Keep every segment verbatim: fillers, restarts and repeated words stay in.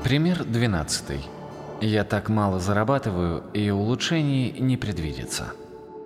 Пример двенадцатый. Я так мало зарабатываю, и улучшений не предвидится.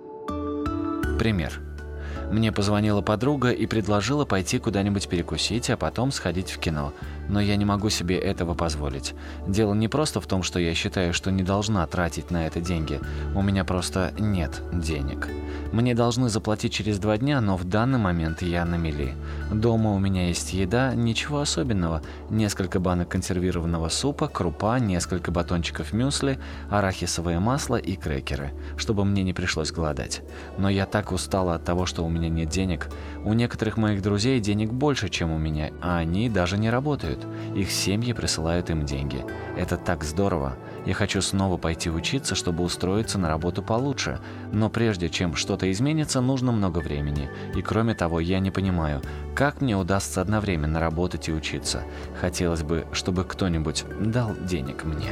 Пример. Мне позвонила подруга и предложила пойти куда-нибудь перекусить, а потом сходить в кино. Но я не могу себе этого позволить. Дело не просто в том, что я считаю, что не должна тратить на это деньги. У меня просто нет денег. Мне должны заплатить через два дня, но в данный момент я на мели. Дома у меня есть еда, ничего особенного. Несколько банок консервированного супа, крупа, несколько батончиков мюсли, арахисовое масло и крекеры, чтобы мне не пришлось голодать. Но я так устала от того, что у меня нет денег. У некоторых моих друзей денег больше, чем у меня, а они даже не работают. Их семьи присылают им деньги. Это так здорово. Я хочу снова пойти учиться, чтобы устроиться на работу получше. Но прежде чем что-то изменится, нужно много времени. И кроме того, я не понимаю, как мне удастся одновременно работать и учиться. Хотелось бы, чтобы кто-нибудь дал денег мне.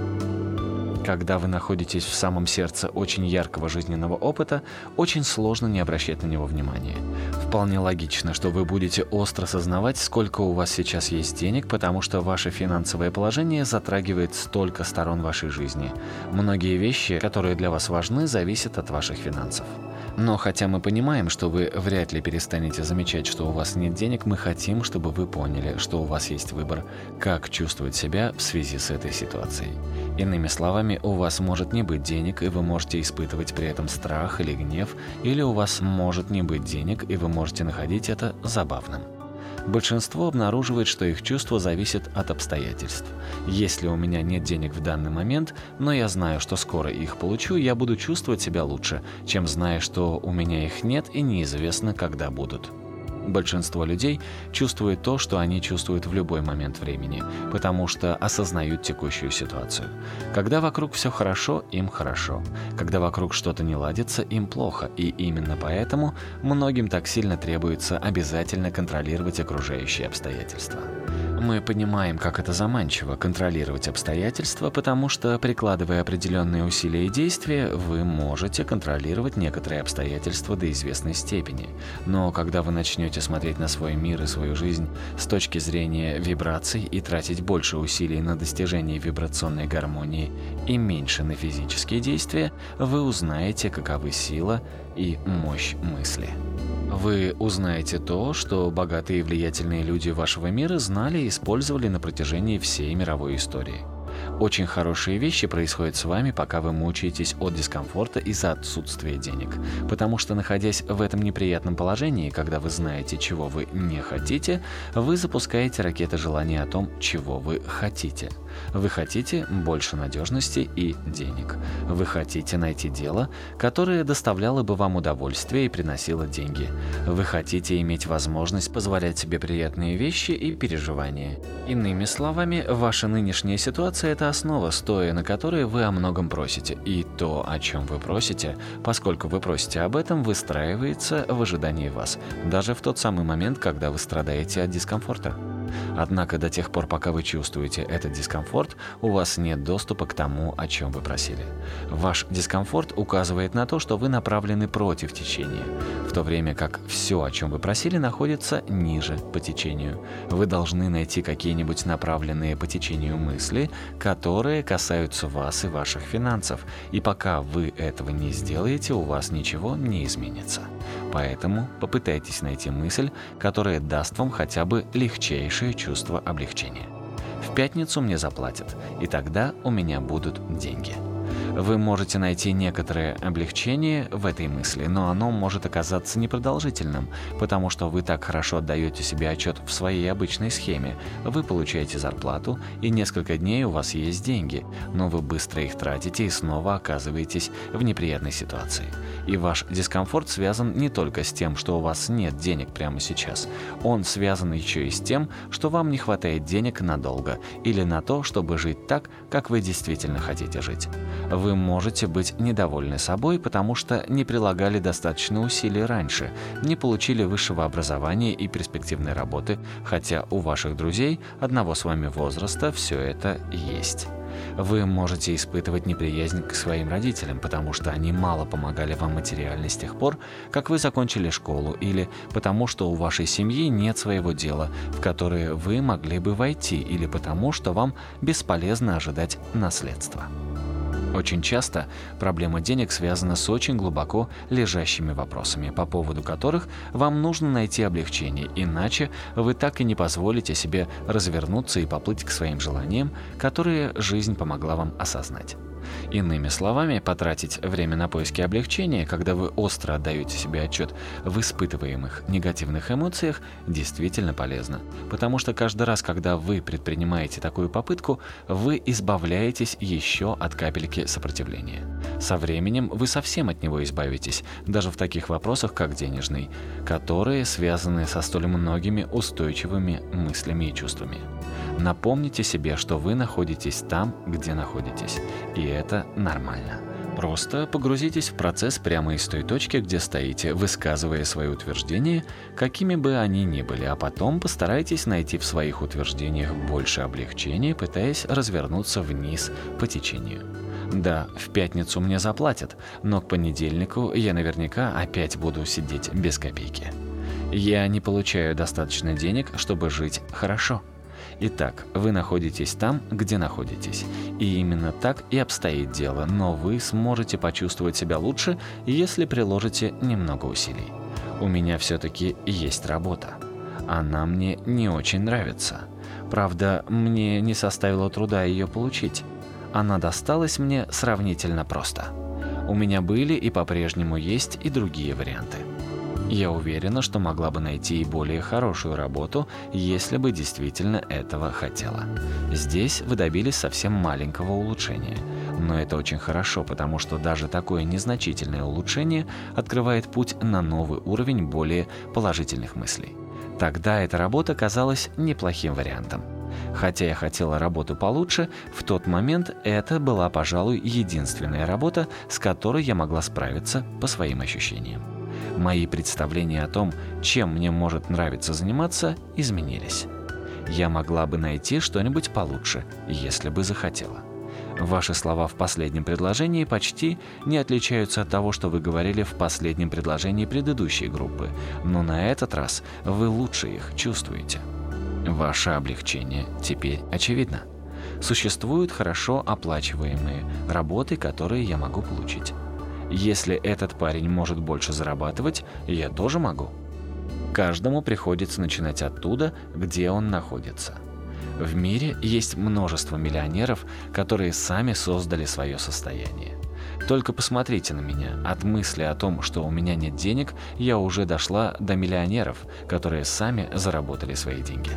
Когда вы находитесь в самом сердце очень яркого жизненного опыта, очень сложно не обращать на него внимания. Вполне логично, что вы будете остро сознавать, сколько у вас сейчас есть денег, потому что ваше финансовое положение затрагивает столько сторон вашей жизни. Многие вещи, которые для вас важны, зависят от ваших финансов. Но хотя мы понимаем, что вы вряд ли перестанете замечать, что у вас нет денег, мы хотим, чтобы вы поняли, что у вас есть выбор, как чувствовать себя в связи с этой ситуацией. Иными словами, у вас может не быть денег, и вы можете испытывать при этом страх или гнев, или у вас может не быть денег, и вы можете находить это забавным. Большинство обнаруживает, что их чувства зависят от обстоятельств. Если у меня нет денег в данный момент, но я знаю, что скоро их получу, я буду чувствовать себя лучше, чем зная, что у меня их нет и неизвестно, когда будут. Большинство людей чувствует то, что они чувствуют в любой момент времени, потому что осознают текущую ситуацию. Когда вокруг все хорошо, им хорошо. Когда вокруг что-то не ладится, им плохо. И именно поэтому многим так сильно требуется обязательно контролировать окружающие обстоятельства. Мы понимаем, как это заманчиво контролировать обстоятельства, потому что, прикладывая определенные усилия и действия, вы можете контролировать некоторые обстоятельства до известной степени. Но когда вы начнете смотреть на свой мир и свою жизнь с точки зрения вибраций и тратить больше усилий на достижение вибрационной гармонии и меньше на физические действия, вы узнаете, каковы сила и мощь мысли. Вы узнаете то, что богатые и влиятельные люди вашего мира знали и использовали на протяжении всей мировой истории. Очень хорошие вещи происходят с вами, пока вы мучаетесь от дискомфорта из-за отсутствия денег. Потому что, находясь в этом неприятном положении, когда вы знаете, чего вы не хотите, вы запускаете ракеты желания о том, чего вы хотите. Вы хотите больше надежности и денег. Вы хотите найти дело, которое доставляло бы вам удовольствие и приносило деньги. Вы хотите иметь возможность позволять себе приятные вещи и переживания. Иными словами, ваша нынешняя ситуация – это основа, стоя на которой вы о многом просите. И то, о чем вы просите, поскольку вы просите об этом, выстраивается в ожидании вас, даже в тот самый момент, когда вы страдаете от дискомфорта. Однако до тех пор, пока вы чувствуете этот дискомфорт, у вас нет доступа к тому, о чем вы просили. Ваш дискомфорт указывает на то, что вы направлены против течения, в то время как все, о чем вы просили, находится ниже по течению. Вы должны найти какие-нибудь направленные по течению мысли, которые касаются вас и ваших финансов, и пока вы этого не сделаете, у вас ничего не изменится. Поэтому попытайтесь найти мысль, которая даст вам хотя бы легчайшее чувство облегчения. В пятницу мне заплатят, и тогда у меня будут деньги. Вы можете найти некоторое облегчение в этой мысли, но оно может оказаться непродолжительным, потому что вы так хорошо отдаете себе отчет в своей обычной схеме. Вы получаете зарплату, и несколько дней у вас есть деньги, но вы быстро их тратите и снова оказываетесь в неприятной ситуации. И ваш дискомфорт связан не только с тем, что у вас нет денег прямо сейчас. Он связан еще и с тем, что вам не хватает денег надолго или на то, чтобы жить так, как вы действительно хотите жить. Вы можете быть недовольны собой, потому что не прилагали достаточно усилий раньше, не получили высшего образования и перспективной работы, хотя у ваших друзей одного с вами возраста все это есть. Вы можете испытывать неприязнь к своим родителям, потому что они мало помогали вам материально с тех пор, как вы закончили школу, или потому что у вашей семьи нет своего дела, в которое вы могли бы войти, или потому что вам бесполезно ожидать наследства. Очень часто проблема денег связана с очень глубоко лежащими вопросами, по поводу которых вам нужно найти облегчение, иначе вы так и не позволите себе развернуться и поплыть к своим желаниям, которые жизнь помогла вам осознать. Иными словами, потратить время на поиски облегчения, когда вы остро отдаете себе отчет в испытываемых негативных эмоциях, действительно полезно. Потому что каждый раз, когда вы предпринимаете такую попытку, вы избавляетесь еще от капельки сопротивления. Со временем вы совсем от него избавитесь, даже в таких вопросах, как денежный, которые связаны со столь многими устойчивыми мыслями и чувствами. Напомните себе, что вы находитесь там, где находитесь, и это нормально. Просто погрузитесь в процесс прямо из той точки, где стоите, высказывая свои утверждения, какими бы они ни были, а потом постарайтесь найти в своих утверждениях больше облегчения, пытаясь развернуться вниз по течению. Да, в пятницу мне заплатят, но к понедельнику я наверняка опять буду сидеть без копейки. Я не получаю достаточно денег, чтобы жить хорошо. Итак, вы находитесь там, где находитесь. И именно так и обстоит дело, но вы сможете почувствовать себя лучше, если приложите немного усилий. У меня все-таки есть работа. Она мне не очень нравится. Правда, мне не составило труда ее получить. Она досталась мне сравнительно просто. У меня были и по-прежнему есть и другие варианты. Я уверена, что могла бы найти и более хорошую работу, если бы действительно этого хотела. Здесь вы добились совсем маленького улучшения. Но это очень хорошо, потому что даже такое незначительное улучшение открывает путь на новый уровень более положительных мыслей. Тогда эта работа казалась неплохим вариантом. Хотя я хотела работу получше, в тот момент это была, пожалуй, единственная работа, с которой я могла справиться по своим ощущениям. Мои представления о том, чем мне может нравиться заниматься, изменились. Я могла бы найти что-нибудь получше, если бы захотела. Ваши слова в последнем предложении почти не отличаются от того, что вы говорили в последнем предложении предыдущей группы, но на этот раз вы лучше их чувствуете. Ваше облегчение теперь очевидно. Существуют хорошо оплачиваемые работы, которые я могу получить. Если этот парень может больше зарабатывать, я тоже могу. Каждому приходится начинать оттуда, где он находится. В мире есть множество миллионеров, которые сами создали свое состояние. Только посмотрите на меня. От мысли о том, что у меня нет денег, я уже дошла до миллионеров, которые сами заработали свои деньги.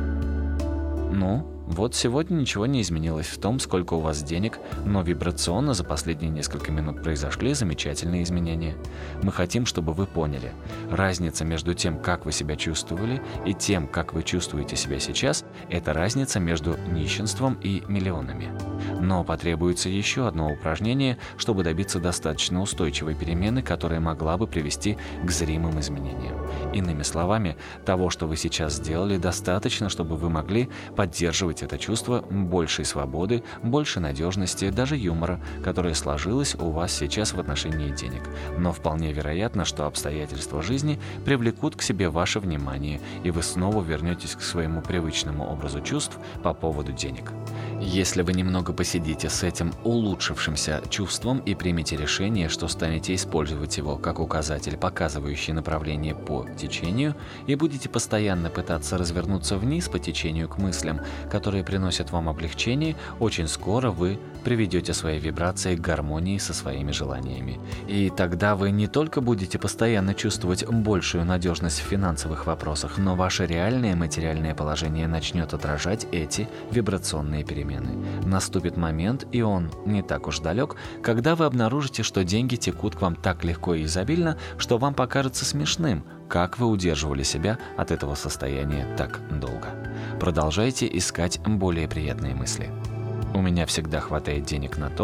Ну, вот сегодня ничего не изменилось в том, сколько у вас денег, но вибрационно за последние несколько минут произошли замечательные изменения. Мы хотим, чтобы вы поняли, разница между тем, как вы себя чувствовали, и тем, как вы чувствуете себя сейчас, это разница между нищенством и миллионами. Но потребуется еще одно упражнение, чтобы добиться достаточно устойчивой перемены, которая могла бы привести к зримым изменениям. Иными словами, того, что вы сейчас сделали, достаточно, чтобы вы могли поддерживать это чувство большей свободы, большей надежности, даже юмора, которое сложилось у вас сейчас в отношении денег. Но вполне вероятно, что обстоятельства жизни привлекут к себе ваше внимание, и вы снова вернетесь к своему привычному образу чувств по поводу денег. Если вы немного посидите с этим улучшившимся чувством и примете решение, что станете использовать его как указатель, показывающий направление по течению, и будете постоянно пытаться развернуться вниз по течению к мыслям, которые приносят вам облегчение, очень скоро вы приведете свои вибрации к гармонии со своими желаниями. И тогда вы не только будете постоянно чувствовать большую надежность в финансовых вопросах, но ваше реальное материальное положение начнет отражать эти вибрационные перемены. Наступит момент, и он не так уж далек, когда вы обнаружите, что деньги текут к вам так легко и изобильно, что вам покажется смешным, как вы удерживали себя от этого состояния так долго. Продолжайте искать более приятные мысли. У меня всегда хватает денег на то,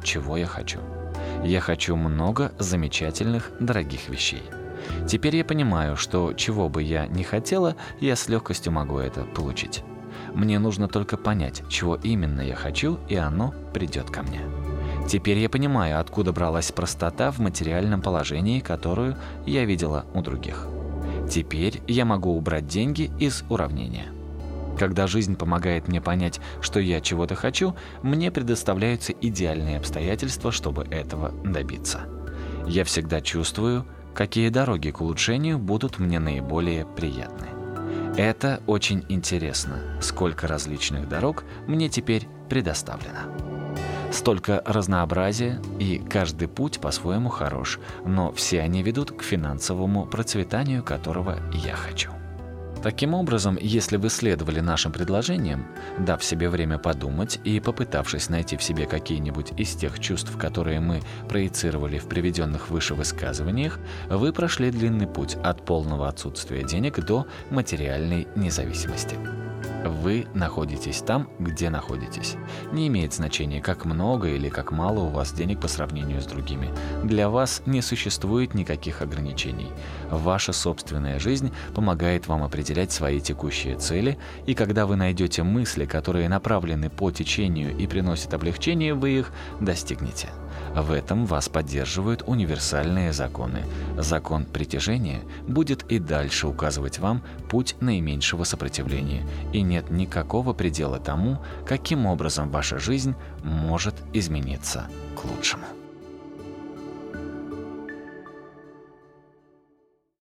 чего я хочу. Я хочу много замечательных, дорогих вещей. Теперь я понимаю, что чего бы я ни хотела, я с легкостью могу это получить. Мне нужно только понять, чего именно я хочу, и оно придет ко мне. Теперь я понимаю, откуда бралась простота в материальном положении, которую я видела у других. Теперь я могу убрать деньги из уравнения. Когда жизнь помогает мне понять, что я чего-то хочу, мне предоставляются идеальные обстоятельства, чтобы этого добиться. Я всегда чувствую, какие дороги к улучшению будут мне наиболее приятны. Это очень интересно, сколько различных дорог мне теперь предоставлено. Столько разнообразия, и каждый путь по-своему хорош, но все они ведут к финансовому процветанию, которого я хочу. Таким образом, если вы следовали нашим предложениям, дав себе время подумать и попытавшись найти в себе какие-нибудь из тех чувств, которые мы проецировали в приведенных выше высказываниях, вы прошли длинный путь от полного отсутствия денег до материальной независимости. Вы находитесь там, где находитесь. Не имеет значения, как много или как мало у вас денег по сравнению с другими. Для вас не существует никаких ограничений. Ваша собственная жизнь помогает вам определять свои текущие цели, и когда вы найдете мысли, которые направлены по течению и приносят облегчение, вы их достигнете. В этом вас поддерживают универсальные законы. Закон притяжения будет и дальше указывать вам путь наименьшего сопротивления, и нет никакого предела тому, каким образом ваша жизнь может измениться к лучшему.